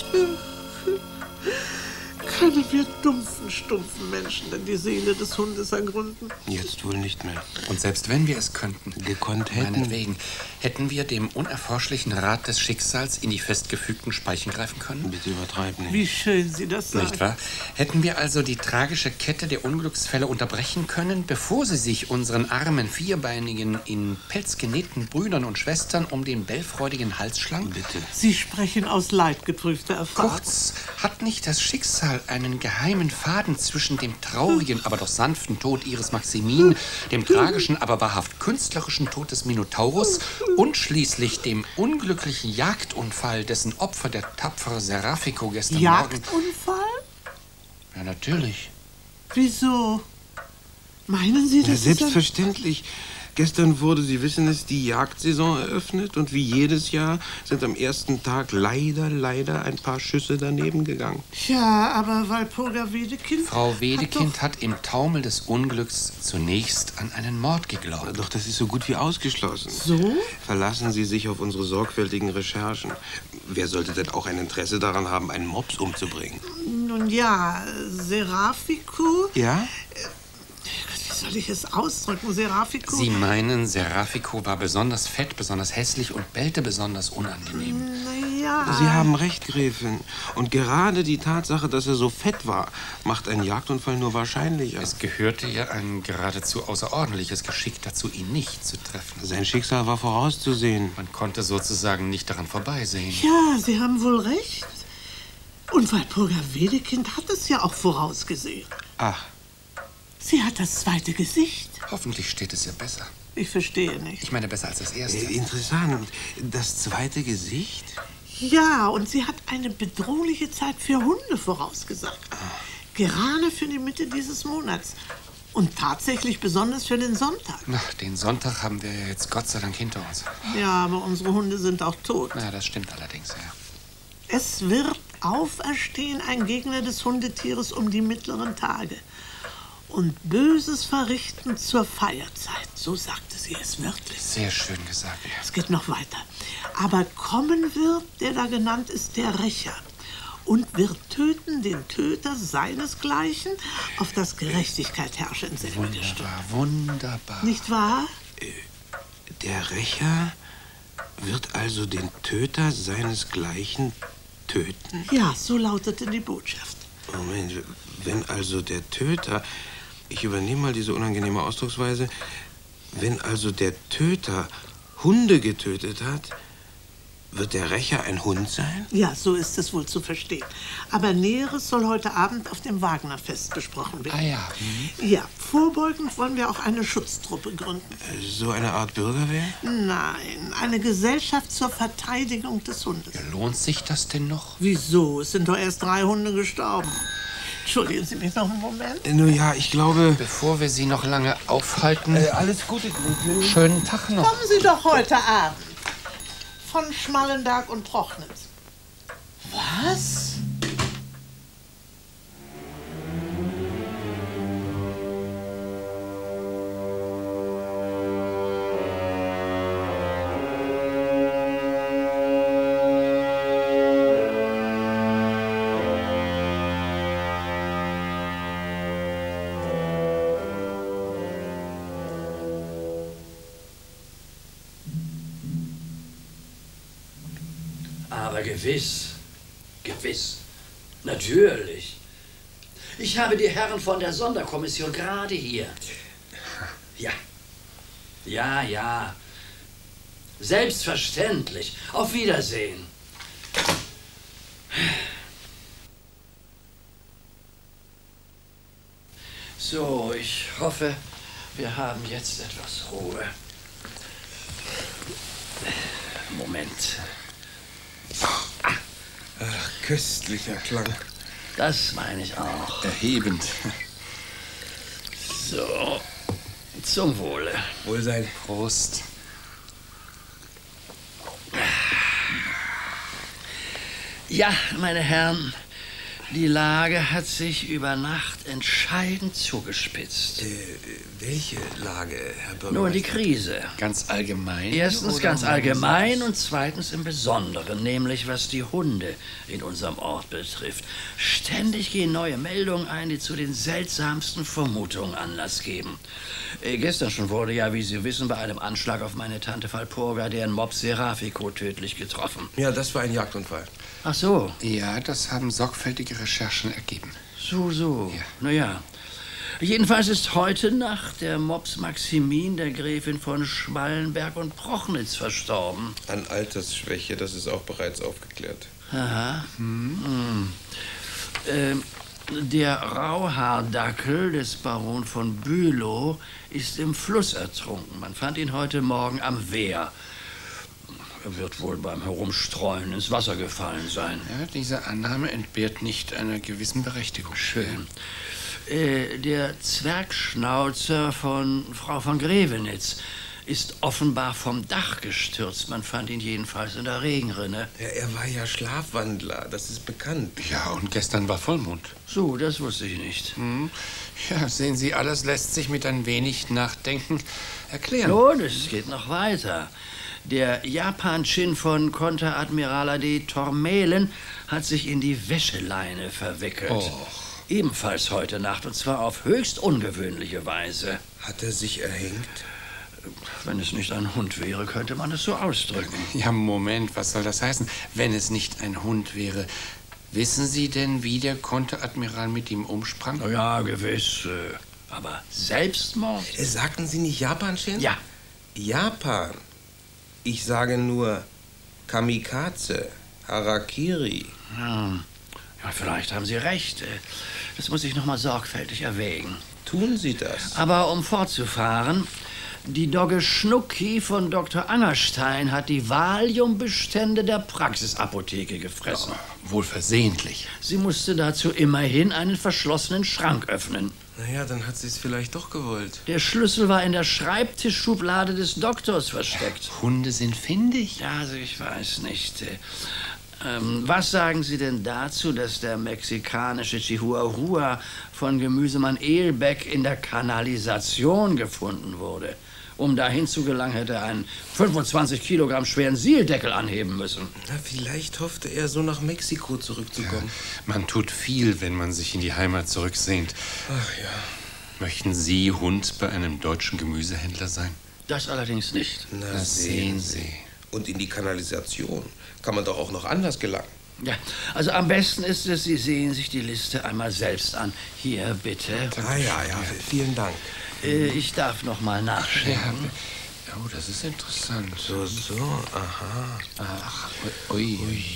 Können wir dumpfen, stumpfen Menschen denn die Seele des Hundes ergründen? Jetzt wohl nicht mehr. Und selbst wenn wir es könnten, Gekonnt hätten. meinetwegen, hätten wir dem unerforschlichen Rat des Schicksals in die festgefügten Speichen greifen können? Bitte übertreib nicht. Wie schön Sie das sagen. Nicht wahr? Hätten wir also die tragische Kette der Unglücksfälle unterbrechen können, bevor sie sich unseren armen, vierbeinigen, in Pelz genähten Brüdern und Schwestern um den bellfreudigen Hals schlangen? Bitte. Sie sprechen aus leidgeprüfter Erfahrung. Kurz, hat nicht das Schicksal einen geheimen Faden zwischen dem traurigen, aber doch sanften Tod ihres Maximin, dem tragischen, aber wahrhaft künstlerischen Tod des Minotaurus und schließlich dem unglücklichen Jagdunfall, dessen Opfer der tapfere Seraphiko gestern Morgen... Jagdunfall? Ja, natürlich. Wieso? Meinen Sie, Ja, das ist selbstverständlich. Gestern wurde, Sie wissen es, die Jagdsaison eröffnet und wie jedes Jahr sind am ersten Tag leider ein paar Schüsse daneben gegangen. Ja, aber Walpurga Wedekind... Frau Wedekind hat im Taumel des Unglücks zunächst an einen Mord geglaubt. Doch das ist so gut wie ausgeschlossen. So? Verlassen Sie sich auf unsere sorgfältigen Recherchen. Wer sollte denn auch ein Interesse daran haben, einen Mops umzubringen? Nun ja, Serafico... Ja? Wie soll ich es ausdrücken, Serafico? Sie meinen, Serafico war besonders fett, besonders hässlich und bellte besonders unangenehm. Naja... Sie haben recht, Gräfin. Und gerade die Tatsache, dass er so fett war, macht einen Jagdunfall nur wahrscheinlicher. Es gehörte ja ein geradezu außerordentliches Geschick dazu, ihn nicht zu treffen. Sein Schicksal war vorauszusehen. Man konnte sozusagen nicht daran vorbeisehen. Ja, Sie haben wohl recht. Und Walpurga Wedekind hat es ja auch vorausgesehen. Ach. Sie hat das zweite Gesicht. Hoffentlich steht es ihr besser. Ich verstehe nicht. Ich meine, besser als das erste. Interessant. Das zweite Gesicht? Ja, und sie hat eine bedrohliche Zeit für Hunde vorausgesagt. Gerade für die Mitte dieses Monats. Und tatsächlich besonders für den Sonntag. Na, den Sonntag haben wir jetzt Gott sei Dank hinter uns. Ja, aber unsere Hunde sind auch tot. Na, das stimmt allerdings, ja. Es wird auferstehen ein Gegner des Hundetieres um die mittleren Tage. Und Böses verrichten zur Feierzeit. So sagte sie es wirklich. Sehr schön gesagt, ja. Es geht noch weiter. Aber kommen wird, der da genannt ist, der Rächer. Und wird töten den Töter seinesgleichen, auf das Gerechtigkeit herrsche in selbiger Stunde. Wunderbar. Nicht wahr? Der Rächer wird also den Töter seinesgleichen töten? Ja, so lautete die Botschaft. Moment, wenn also der Töter... Ich übernehme mal diese unangenehme Ausdrucksweise. Wenn also der Töter Hunde getötet hat, wird der Rächer ein Hund sein? Ja, so ist es wohl zu verstehen. Aber Näheres soll heute Abend auf dem Wagnerfest besprochen werden. Ah ja. Ja, vorbeugend wollen wir auch eine Schutztruppe gründen. So eine Art Bürgerwehr? Nein, eine Gesellschaft zur Verteidigung des Hundes. Lohnt sich das denn noch? Wieso? Es sind doch erst 3 Hunde gestorben. Entschuldigen Sie mich noch einen Moment. Nun ja, ich glaube... Bevor wir Sie noch lange aufhalten... alles Gute, Gräfin. Schönen Tag noch. Kommen Sie doch heute Abend. Von Schmallenberg und Prochnitz. Was? Aber gewiss, natürlich. Ich habe die Herren von der Sonderkommission gerade hier. Ja. Selbstverständlich. Auf Wiedersehen. So, ich hoffe, wir haben jetzt etwas Ruhe. Moment. Ach, köstlicher Klang. Das meine ich auch. Erhebend. So, zum Wohle. Wohlsein. Prost. Ja, meine Herren, die Lage hat sich über Nacht entscheidend zugespitzt. Welche Lage, Herr Bürgermeister? Nur die Krise. Ganz allgemein? Erstens oder ganz meinen allgemein Sie und zweitens im Besonderen, nämlich was die Hunde in unserem Ort betrifft. Ständig gehen neue Meldungen ein, die zu den seltsamsten Vermutungen Anlass geben. Gestern schon wurde ja, wie Sie wissen, bei einem Anschlag auf meine Tante Walpurga deren Mops Serafico tödlich getroffen. Ja, das war ein Jagdunfall. Ach so. Ja, das haben sorgfältige Recherchen ergeben. So. Ja. Naja. Jedenfalls ist heute Nacht der Mops Maximin der Gräfin von Schmallenberg und Prochnitz verstorben. An Altersschwäche, das ist auch bereits aufgeklärt. Aha. Der Rauhaardackel des Baron von Bülow ist im Fluss ertrunken. Man fand ihn heute Morgen am Wehr. Er wird wohl beim Herumstreuen ins Wasser gefallen sein. Ja, diese Annahme entbehrt nicht einer gewissen Berechtigung. Schön. Der Zwergschnauzer von Frau von Grevenitz ist offenbar vom Dach gestürzt. Man fand ihn jedenfalls in der Regenrinne. Ja, er war ja Schlafwandler, das ist bekannt. Ja, und gestern war Vollmond. So, das wusste ich nicht. Ja, sehen Sie, alles lässt sich mit ein wenig Nachdenken erklären. Und es geht noch weiter. Der Japan-Chin von Konteradmiral A.D. Tormelen hat sich in die Wäscheleine verwickelt. Oh. Ebenfalls heute Nacht, und zwar auf höchst ungewöhnliche Weise. Hat er sich erhängt? Wenn es nicht ein Hund wäre, könnte man es so ausdrücken. Ja, Moment, was soll das heißen? Wenn es nicht ein Hund wäre. Wissen Sie denn, wie der Konteradmiral mit ihm umsprang? Na ja, gewiss. Aber Selbstmord? Sagten Sie nicht Japan-Shin? Ja. Japan. Ich sage nur Kamikaze, Harakiri. Ja, vielleicht haben Sie recht. Das muss ich noch mal sorgfältig erwägen. Tun Sie das? Aber um fortzufahren, die Dogge Schnucki von Dr. Angerstein hat die Valiumbestände der Praxisapotheke gefressen. Wohl versehentlich. Sie musste dazu immerhin einen verschlossenen Schrank öffnen. Naja, dann hat sie es vielleicht doch gewollt. Der Schlüssel war in der Schreibtischschublade des Doktors versteckt. Hunde sind findig. Ja, also ich weiß nicht. Was sagen Sie denn dazu, dass der mexikanische Chihuahua von Gemüsemann Ehlbeck in der Kanalisation gefunden wurde? Um dahin zu gelangen, hätte er einen 25 Kilogramm schweren Sieldeckel anheben müssen. Na, vielleicht hoffte er, so nach Mexiko zurückzukommen. Ja, man tut viel, wenn man sich in die Heimat zurücksehnt. Ach ja. Möchten Sie Hund bei einem deutschen Gemüsehändler sein? Das allerdings nicht. Na, sehen Sie. Und in die Kanalisation kann man doch auch noch anders gelangen. Ja, also am besten ist es, Sie sehen sich die Liste einmal selbst an. Hier, bitte. Ja, vielen Dank. Ich darf noch mal nachschauen. Oh, das ist interessant. So, aha. Ach, ui.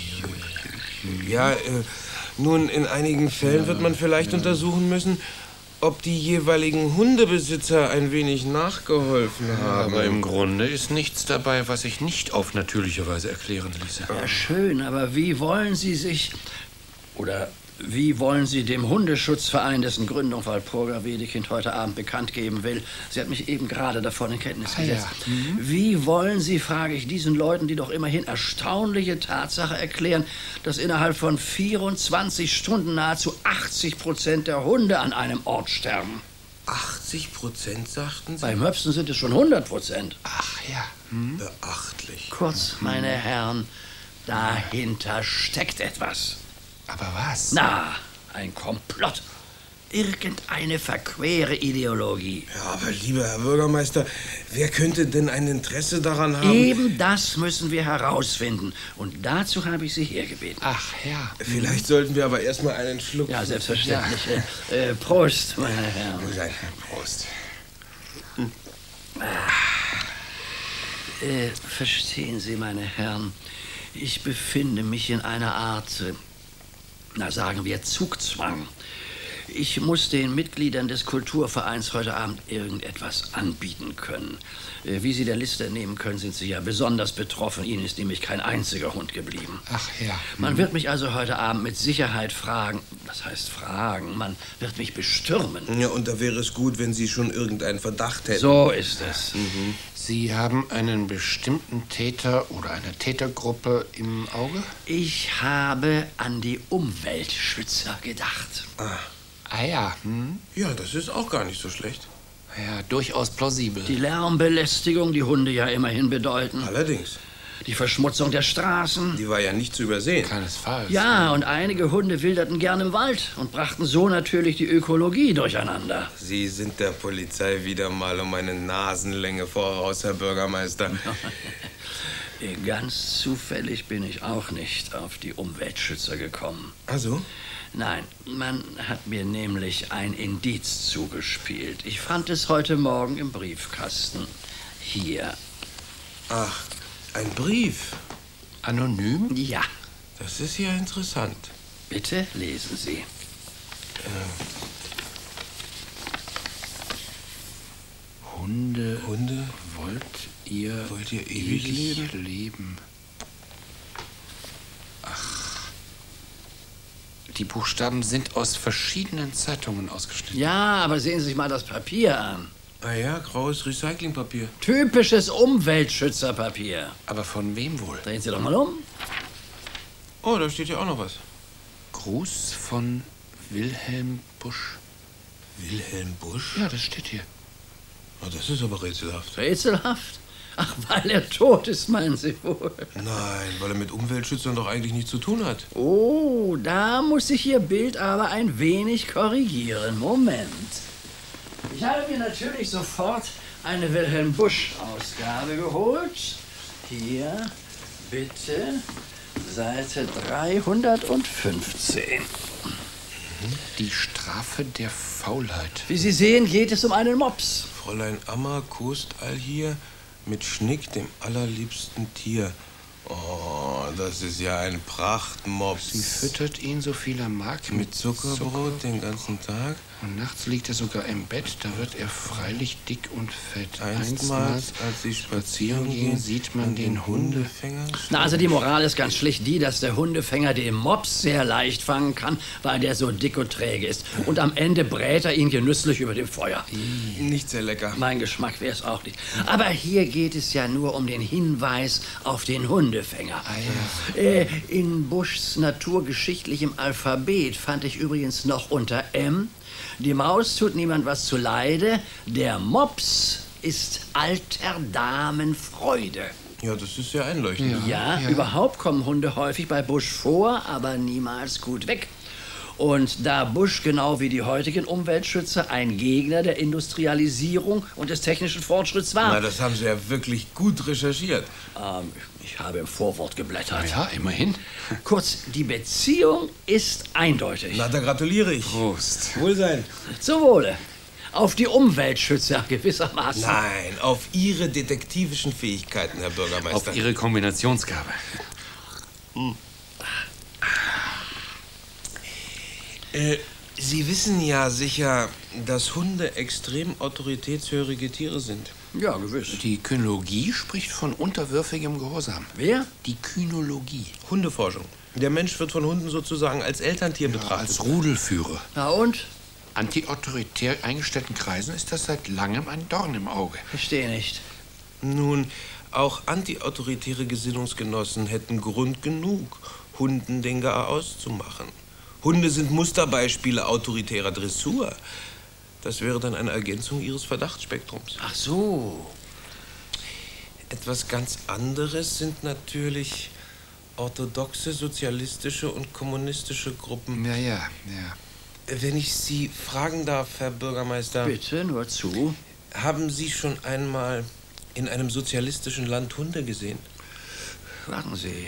Ja, nun, in einigen Fällen wird man vielleicht untersuchen müssen, ob die jeweiligen Hundebesitzer ein wenig nachgeholfen haben. Aber im Grunde ist nichts dabei, was sich nicht auf natürliche Weise erklären ließe. Ja, schön, aber wie wollen Sie sich... Oder wie wollen Sie dem Hundeschutzverein, dessen Gründung Walpurga Wedekind heute Abend bekannt geben will, sie hat mich eben gerade davon in Kenntnis gesetzt, wie wollen Sie, frage ich, diesen Leuten, die doch immerhin erstaunliche Tatsache erklären, dass innerhalb von 24 Stunden nahezu 80% der Hunde an einem Ort sterben? 80%, sagten Sie? Bei Möpsen sind es schon 100%. Ach ja. Beachtlich. Kurz, meine Herren, dahinter steckt etwas. Aber was? Na, ein Komplott. Irgendeine verquere Ideologie. Ja, aber lieber Herr Bürgermeister, wer könnte denn ein Interesse daran haben? Eben das müssen wir herausfinden. Und dazu habe ich Sie hergebeten. Ach ja. Vielleicht sollten wir aber erstmal einen Schluck... Ja, selbstverständlich. Prost, meine Herren. Prost. Verstehen Sie, meine Herren, ich befinde mich in einer Art... na, sagen wir, Zugzwang. Ich muss den Mitgliedern des Kulturvereins heute Abend irgendetwas anbieten können. Wie Sie der Liste entnehmen können, sind Sie ja besonders betroffen. Ihnen ist nämlich kein einziger Hund geblieben. Ach ja. Man wird mich also heute Abend mit Sicherheit fragen. Was heißt fragen? Man wird mich bestürmen. Ja, und da wäre es gut, wenn Sie schon irgendeinen Verdacht hätten. So ist es. Sie haben einen bestimmten Täter oder eine Tätergruppe im Auge? Ich habe an die Umweltschützer gedacht. Ah ja. Ja, das ist auch gar nicht so schlecht. Ja, durchaus plausibel. Die Lärmbelästigung, die Hunde ja immerhin bedeuten. Allerdings. Die Verschmutzung der Straßen. Die war ja nicht zu übersehen. Keinesfalls. Ja, und einige Hunde wilderten gern im Wald und brachten so natürlich die Ökologie durcheinander. Sie sind der Polizei wieder mal um eine Nasenlänge voraus, Herr Bürgermeister. Ganz zufällig bin ich auch nicht auf die Umweltschützer gekommen. Also? Nein, man hat mir nämlich ein Indiz zugespielt. Ich fand es heute Morgen im Briefkasten. Hier. Ach, ein Brief. Anonym? Ja. Das ist ja interessant. Bitte lesen Sie. Hunde. Hunde? Wollt ihr ewig leben? Ach. Die Buchstaben sind aus verschiedenen Zeitungen ausgeschnitten. Ja, aber sehen Sie sich mal das Papier an. Ah ja, graues Recyclingpapier. Typisches Umweltschützerpapier. Aber von wem wohl? Drehen Sie doch mal um. Oh, da steht ja auch noch was. Gruß von Wilhelm Busch. Wilhelm Busch? Ja, das steht hier. Oh, das ist aber rätselhaft. Rätselhaft? Ach, weil er tot ist, meinen Sie wohl? Nein, weil er mit Umweltschützern doch eigentlich nichts zu tun hat. Oh, da muss ich Ihr Bild aber ein wenig korrigieren. Moment. Ich habe mir natürlich sofort eine Wilhelm Busch-Ausgabe geholt. Hier, bitte, Seite 315. Die Strafe der Faulheit. Wie Sie sehen, geht es um einen Mops. Fräulein Ammer kost all hier mit Schnick, dem allerliebsten Tier. Oh, das ist ja ein Prachtmops. Sie füttert ihn, so viel er mag, Mit Zuckerbrot den ganzen Tag. Und nachts liegt er sogar im Bett, da wird er freilich dick und fett. Einstmals, als sie spazieren gehen, sieht man den Hundefänger. Na, also die Moral ist ganz schlicht die, dass der Hundefänger den Mops sehr leicht fangen kann, weil der so dick und träge ist. Und am Ende brät er ihn genüsslich über dem Feuer. Nicht sehr lecker. Mein Geschmack wäre es auch nicht. Aber hier geht es ja nur um den Hinweis auf den Hundefänger. In Buschs naturgeschichtlichem Alphabet fand ich übrigens noch unter M: Die Maus tut niemand was zuleide, der Mops ist alter Damen Freude. Ja, das ist sehr einleuchtend. Ja, überhaupt kommen Hunde häufig bei Busch vor, aber niemals gut weg. Und da Busch genau wie die heutigen Umweltschützer ein Gegner der Industrialisierung und des technischen Fortschritts war. Na, das haben Sie ja wirklich gut recherchiert. Ich habe im Vorwort geblättert. Ja, immerhin. Kurz, die Beziehung ist eindeutig. Na, da gratuliere ich. Prost. Wohlsein. Zum Wohle. Auf die Umweltschützer gewissermaßen. Nein, auf Ihre detektivischen Fähigkeiten, Herr Bürgermeister. Auf Ihre Kombinationsgabe. Sie wissen ja sicher, dass Hunde extrem autoritätshörige Tiere sind. Ja, gewiss. Die Kynologie spricht von unterwürfigem Gehorsam. Wer? Die Kynologie. Hundeforschung. Der Mensch wird von Hunden sozusagen als Elterntier betrachtet. Als Rudelführer. Na und? Antiautoritär eingestellten Kreisen ist das seit langem ein Dorn im Auge. Verstehe nicht. Nun, auch antiautoritäre Gesinnungsgenossen hätten Grund genug, Hunden den Garaus zu machen. Hunde sind Musterbeispiele autoritärer Dressur. Das wäre dann eine Ergänzung ihres Verdachtsspektrums. Ach so. Etwas ganz anderes sind natürlich orthodoxe, sozialistische und kommunistische Gruppen. Ja. Wenn ich Sie fragen darf, Herr Bürgermeister, Bitte, nur zu. haben Sie schon einmal in einem sozialistischen Land Hunde gesehen? Warten Sie.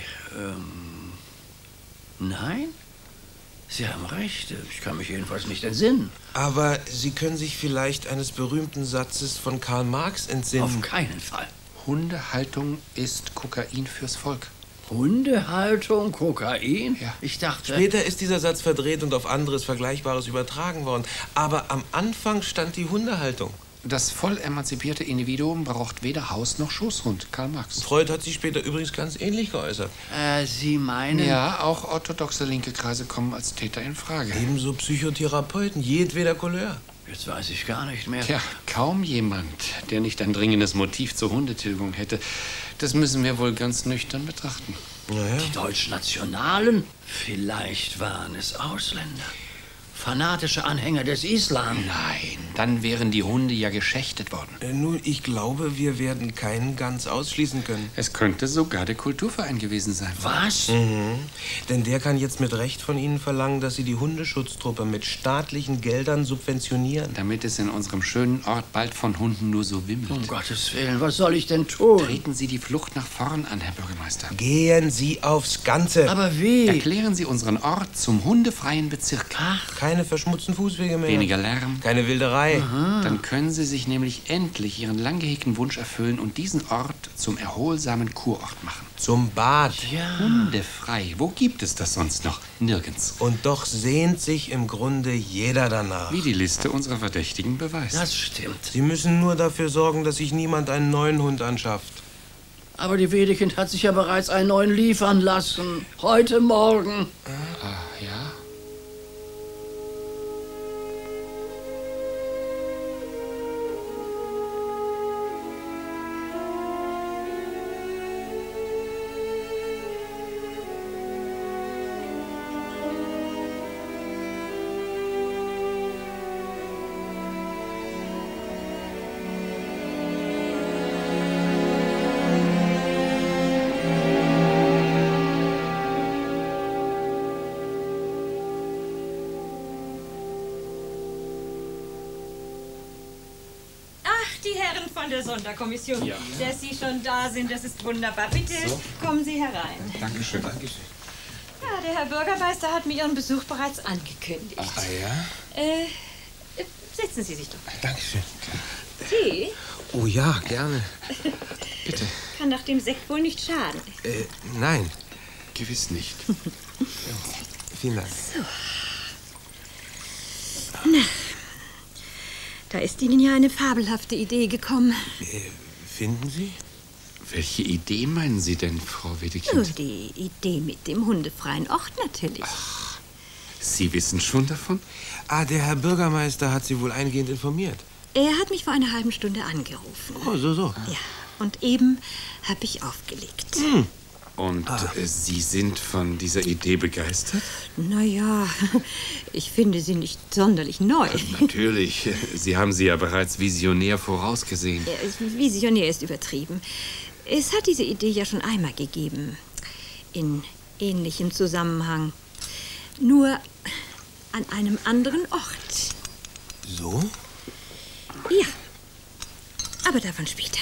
Nein? Sie haben recht. Ich kann mich jedenfalls nicht entsinnen. Aber Sie können sich vielleicht eines berühmten Satzes von Karl Marx entsinnen. Auf keinen Fall. Hundehaltung ist Kokain fürs Volk. Hundehaltung, Kokain? Ja. Ich dachte... Später ist dieser Satz verdreht und auf anderes Vergleichbares übertragen worden. Aber am Anfang stand die Hundehaltung. Das voll emanzipierte Individuum braucht weder Haus noch Schoßhund. Karl Marx. Freud hat sich später übrigens ganz ähnlich geäußert. Sie meinen... Ja, auch orthodoxe linke Kreise kommen als Täter in Frage. Ebenso Psychotherapeuten, jedweder Couleur. Jetzt weiß ich gar nicht mehr. Tja, kaum jemand, der nicht ein dringendes Motiv zur Hundetilgung hätte. Das müssen wir wohl ganz nüchtern betrachten. Naja. Die Deutschnationalen? Vielleicht waren es Ausländer. Fanatische Anhänger des Islam. Nein, dann wären die Hunde ja geschächtet worden. Nun, ich glaube, wir werden keinen ganz ausschließen können. Es könnte sogar der Kulturverein gewesen sein. Was? Denn der kann jetzt mit Recht von Ihnen verlangen, dass Sie die Hundeschutztruppe mit staatlichen Geldern subventionieren. Damit es in unserem schönen Ort bald von Hunden nur so wimmelt. Um Gottes Willen, was soll ich denn tun? Treten Sie die Flucht nach vorn an, Herr Bürgermeister. Gehen Sie aufs Ganze. Aber wie? Erklären Sie unseren Ort zum hundefreien Bezirk. Keine verschmutzten Fußwege mehr. Weniger Lärm. Keine Wilderei. Dann können Sie sich nämlich endlich Ihren lang gehegten Wunsch erfüllen und diesen Ort zum erholsamen Kurort machen. Zum Bad. Ja. Hundefrei. Wo gibt es das sonst noch? Nirgends. Und doch sehnt sich im Grunde jeder danach. Wie die Liste unserer Verdächtigen beweist. Das stimmt. Sie müssen nur dafür sorgen, dass sich niemand einen neuen Hund anschafft. Aber die Wedekind hat sich ja bereits einen neuen liefern lassen. Heute Morgen. Ja. von der Sonderkommission. Ja. Dass Sie schon da sind, das ist wunderbar. Bitte kommen Sie herein. Dankeschön. Dankeschön. Ja, der Herr Bürgermeister hat mir Ihren Besuch bereits angekündigt. Ach ja? Setzen Sie sich doch. Dankeschön. Tee? Oh ja, gerne. Bitte. Kann nach dem Sekt wohl nicht schaden. Nein. Gewiss nicht. Vielen Dank. So. Na, da ist Ihnen ja eine fabelhafte Idee gekommen. Finden Sie? Welche Idee meinen Sie denn, Frau Nur Wedekind? die Idee mit dem hundefreien Ort natürlich. Ach, Sie wissen schon davon? Der Herr Bürgermeister hat Sie wohl eingehend informiert. Er hat mich vor einer halben Stunde angerufen. Oh, so. Ja, und eben habe ich aufgelegt. Und Sie sind von dieser Idee begeistert? Naja, ich finde sie nicht sonderlich neu. Natürlich. Sie haben sie ja bereits visionär vorausgesehen. Visionär ist übertrieben. Es hat diese Idee ja schon einmal gegeben. In ähnlichem Zusammenhang. Nur an einem anderen Ort. So? Ja, aber davon später.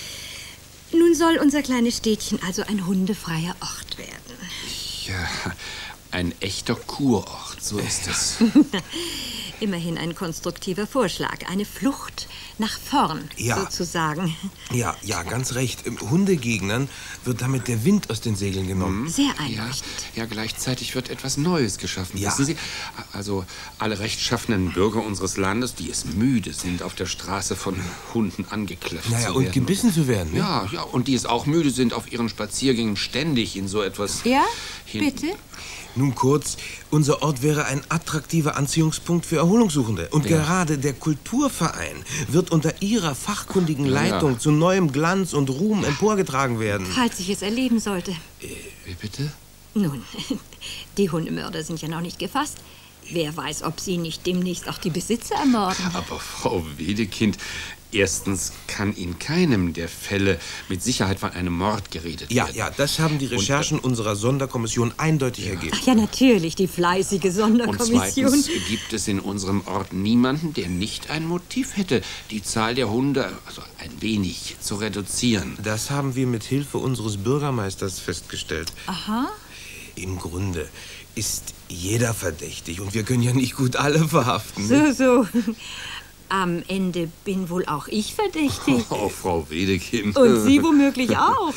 Nun soll unser kleines Städtchen also ein hundefreier Ort werden. Ja, ein echter Kurort, so ist es. Immerhin ein konstruktiver Vorschlag. Eine Flucht nach vorn, sozusagen. Ja, ganz recht. Hundegegnern wird damit der Wind aus den Segeln genommen. Sehr einleuchtend. Ja, gleichzeitig wird etwas Neues geschaffen, Ja. wissen Sie? Also alle rechtschaffenen Bürger unseres Landes, die es müde sind, auf der Straße von Hunden angekläfft zu werden. Und gebissen zu werden. Ne? Ja, und die es auch müde sind, auf ihren Spaziergängen ständig in so etwas... Ja, bitte? Nun kurz, unser Ort wäre ein attraktiver Anziehungspunkt für Erholungssuchende. Und gerade der Kulturverein wird unter Ihrer fachkundigen Leitung zu neuem Glanz und Ruhm emporgetragen werden. Falls ich es erleben sollte. Wie bitte? Nun, die Hundemörder sind ja noch nicht gefasst. Wer weiß, ob sie nicht demnächst auch die Besitzer ermorden. Aber Frau Wedekind, erstens kann in keinem der Fälle mit Sicherheit von einem Mord geredet werden. Ja, das haben die Recherchen unserer Sonderkommission eindeutig ergeben. Ach ja, natürlich, die fleißige Und Sonderkommission. zweitens gibt es in unserem Ort niemanden, der nicht ein Motiv hätte, die Zahl der Hunde also ein wenig zu reduzieren. Das haben wir mit Hilfe unseres Bürgermeisters festgestellt. Aha. Im Grunde ist jeder verdächtig und wir können ja nicht gut alle verhaften. So. Am Ende bin wohl auch ich verdächtig. Oh, Frau Wedekind. Und Sie womöglich auch.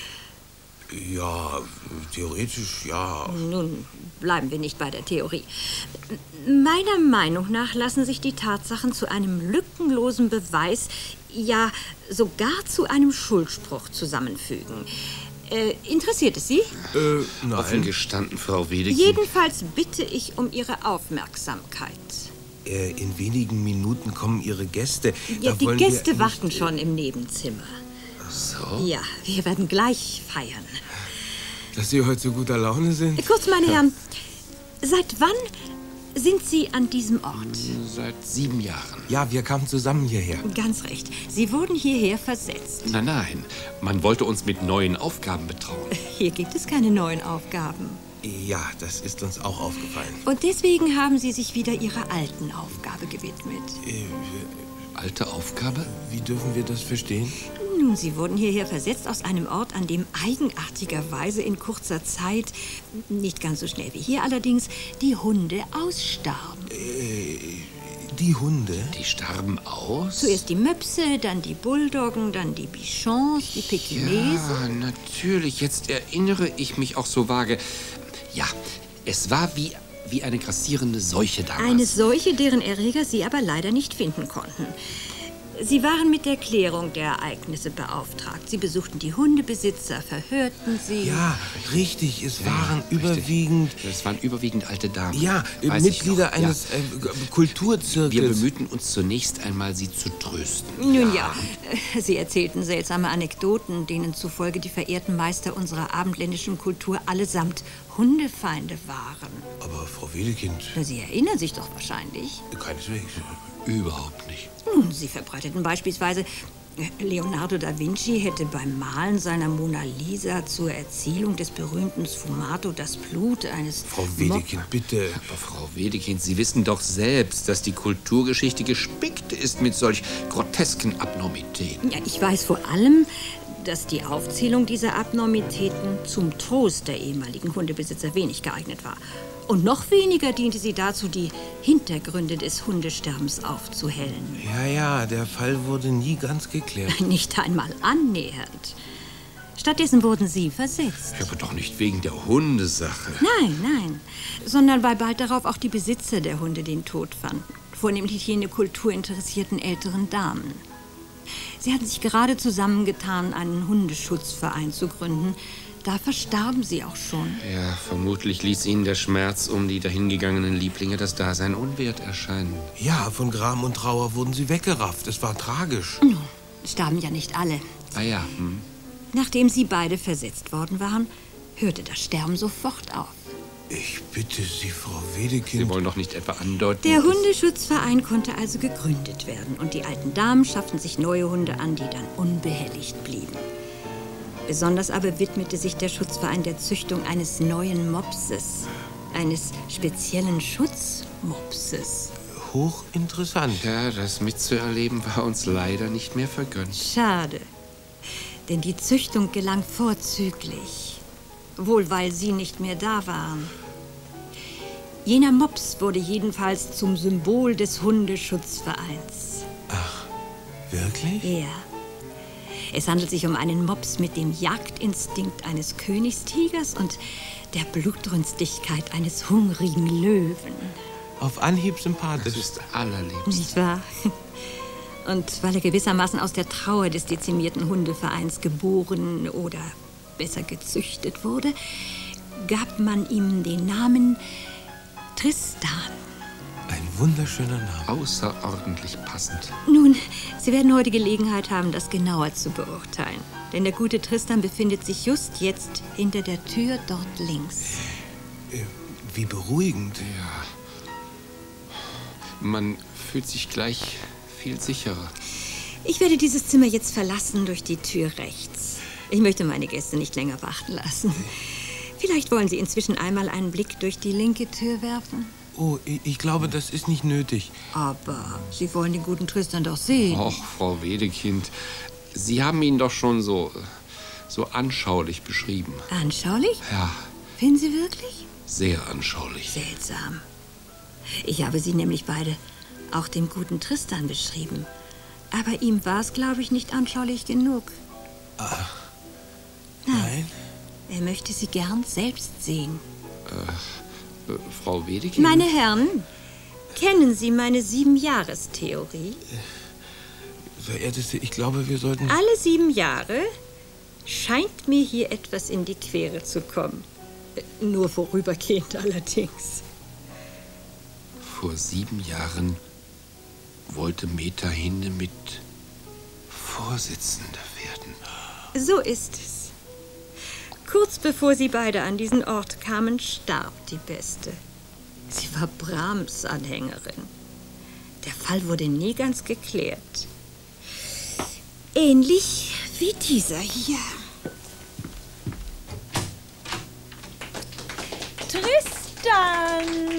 Ja, theoretisch ja. Nun, bleiben wir nicht bei der Theorie. Meiner Meinung nach lassen sich die Tatsachen zu einem lückenlosen Beweis, ja sogar zu einem Schuldspruch zusammenfügen. Interessiert es Sie? Nein. Offen gestanden, Frau Wedekind. Jedenfalls bitte ich um Ihre Aufmerksamkeit. In wenigen Minuten kommen Ihre Gäste. Ja, Da die wollen wir Gäste nicht- warten schon im Nebenzimmer. So? Ja, wir werden gleich feiern. Dass Sie heute so guter Laune sind? Kurz, meine Herren, seit wann sind Sie an diesem Ort? Seit 7 Jahren. Ja, wir kamen zusammen hierher. Ganz recht. Sie wurden hierher versetzt. Nein, man wollte uns mit neuen Aufgaben betrauen. Hier gibt es keine neuen Aufgaben. Ja, das ist uns auch aufgefallen. Und deswegen haben Sie sich wieder Ihrer alten Aufgabe gewidmet. Alte Aufgabe? Wie dürfen wir das verstehen? Nun, Sie wurden hierher versetzt aus einem Ort, an dem eigenartigerweise in kurzer Zeit, nicht ganz so schnell wie hier allerdings, die Hunde ausstarben. Die Hunde? Die starben aus? Zuerst die Möpse, dann die Bulldoggen, dann die Bichons, die Pekinesen. Ja, natürlich. Jetzt erinnere ich mich auch so vage. Ja, es war wie eine grassierende Seuche damals. Eine Seuche, deren Erreger Sie aber leider nicht finden konnten. Sie waren mit der Klärung der Ereignisse beauftragt. Sie besuchten die Hundebesitzer, verhörten sie. Ja, richtig. Es waren überwiegend... Es waren überwiegend alte Damen. Ja, Weiß ich Mitglieder noch. eines Kulturzirkels. Wir bemühten uns zunächst einmal, sie zu trösten. Nun ja, Sie erzählten seltsame Anekdoten, denen zufolge die verehrten Meister unserer abendländischen Kultur allesamt Hundefeinde waren. Aber Frau Wedekind... Sie erinnern sich doch wahrscheinlich. Keineswegs. Überhaupt nicht. Nun, Sie verbreiteten beispielsweise, Leonardo da Vinci hätte beim Malen seiner Mona Lisa zur Erzielung des berühmten Sfumato das Blut eines... Frau Wedekind, bitte. Aber Frau Wedekind, Sie wissen doch selbst, dass die Kulturgeschichte gespickt ist mit solch grotesken Abnormitäten. Ja, ich weiß vor allem, dass die Aufzählung dieser Abnormitäten zum Trost der ehemaligen Hundebesitzer wenig geeignet war. Und noch weniger diente sie dazu, die Hintergründe des Hundesterbens aufzuhellen. Ja, der Fall wurde nie ganz geklärt. Nicht einmal annähernd. Stattdessen wurden sie versetzt. Ja, aber doch nicht wegen der Hundesache. Nein, sondern weil bald darauf auch die Besitzer der Hunde den Tod fanden. Vornehmlich jene kulturinteressierten älteren Damen. Sie hatten sich gerade zusammengetan, einen Hundeschutzverein zu gründen. Da verstarben sie auch schon. Ja, vermutlich ließ ihnen der Schmerz um die dahingegangenen Lieblinge das Dasein unwert erscheinen. Ja, von Gram und Trauer wurden sie weggerafft. Es war tragisch. Nun, starben ja nicht alle. Ah ja, Nachdem sie beide versetzt worden waren, hörte das Sterben sofort auf. Ich bitte Sie, Frau Wedekind. Sie wollen doch nicht etwa andeuten... Der Hundeschutzverein konnte also gegründet werden und die alten Damen schafften sich neue Hunde an, die dann unbehelligt blieben. Besonders aber widmete sich der Schutzverein der Züchtung eines neuen Mopses, eines speziellen Schutzmopses. Hochinteressant. Ja, das mitzuerleben war uns leider nicht mehr vergönnt. Schade, denn die Züchtung gelang vorzüglich, wohl weil Sie nicht mehr da waren. Jener Mops wurde jedenfalls zum Symbol des Hundeschutzvereins. Ach, wirklich? Ja. Es handelt sich um einen Mops mit dem Jagdinstinkt eines Königstigers und der Blutrünstigkeit eines hungrigen Löwen. Auf Anhieb sympathisch. Das ist allerliebst. Nicht wahr? Und weil er gewissermaßen aus der Trauer des dezimierten Hundevereins geboren oder besser gezüchtet wurde, gab man ihm den Namen Tristan. Ein wunderschöner Name. Außerordentlich passend. Nun, Sie werden heute Gelegenheit haben, das genauer zu beurteilen. Denn der gute Tristan befindet sich just jetzt hinter der Tür dort links. Wie beruhigend. Ja. Man fühlt sich gleich viel sicherer. Ich werde dieses Zimmer jetzt verlassen durch die Tür rechts. Ich möchte meine Gäste nicht länger warten lassen. Vielleicht wollen Sie inzwischen einmal einen Blick durch die linke Tür werfen. Oh, ich glaube, das ist nicht nötig. Aber Sie wollen den guten Tristan doch sehen. Och, Frau Wedekind, Sie haben ihn doch schon so anschaulich beschrieben. Anschaulich? Ja, Finden Sie wirklich? sehr anschaulich. Seltsam. Ich habe Sie nämlich beide auch dem guten Tristan beschrieben. Aber ihm war es, glaube ich, nicht anschaulich genug. Nein? Er möchte Sie gern selbst sehen. Frau Wedekind? Meine Herren, kennen Sie meine 7-Jahres-Theorie? Verehrteste, ich glaube, wir sollten... Alle 7 Jahre scheint mir hier etwas in die Quere zu kommen. Nur vorübergehend allerdings. Vor 7 Jahren wollte Meta Hindemith Vorsitzende werden. So ist es. Kurz bevor sie beide an diesen Ort kamen, starb die Beste. Sie war Brahms Anhängerin. Der Fall wurde nie ganz geklärt. Ähnlich wie dieser hier. Tristan!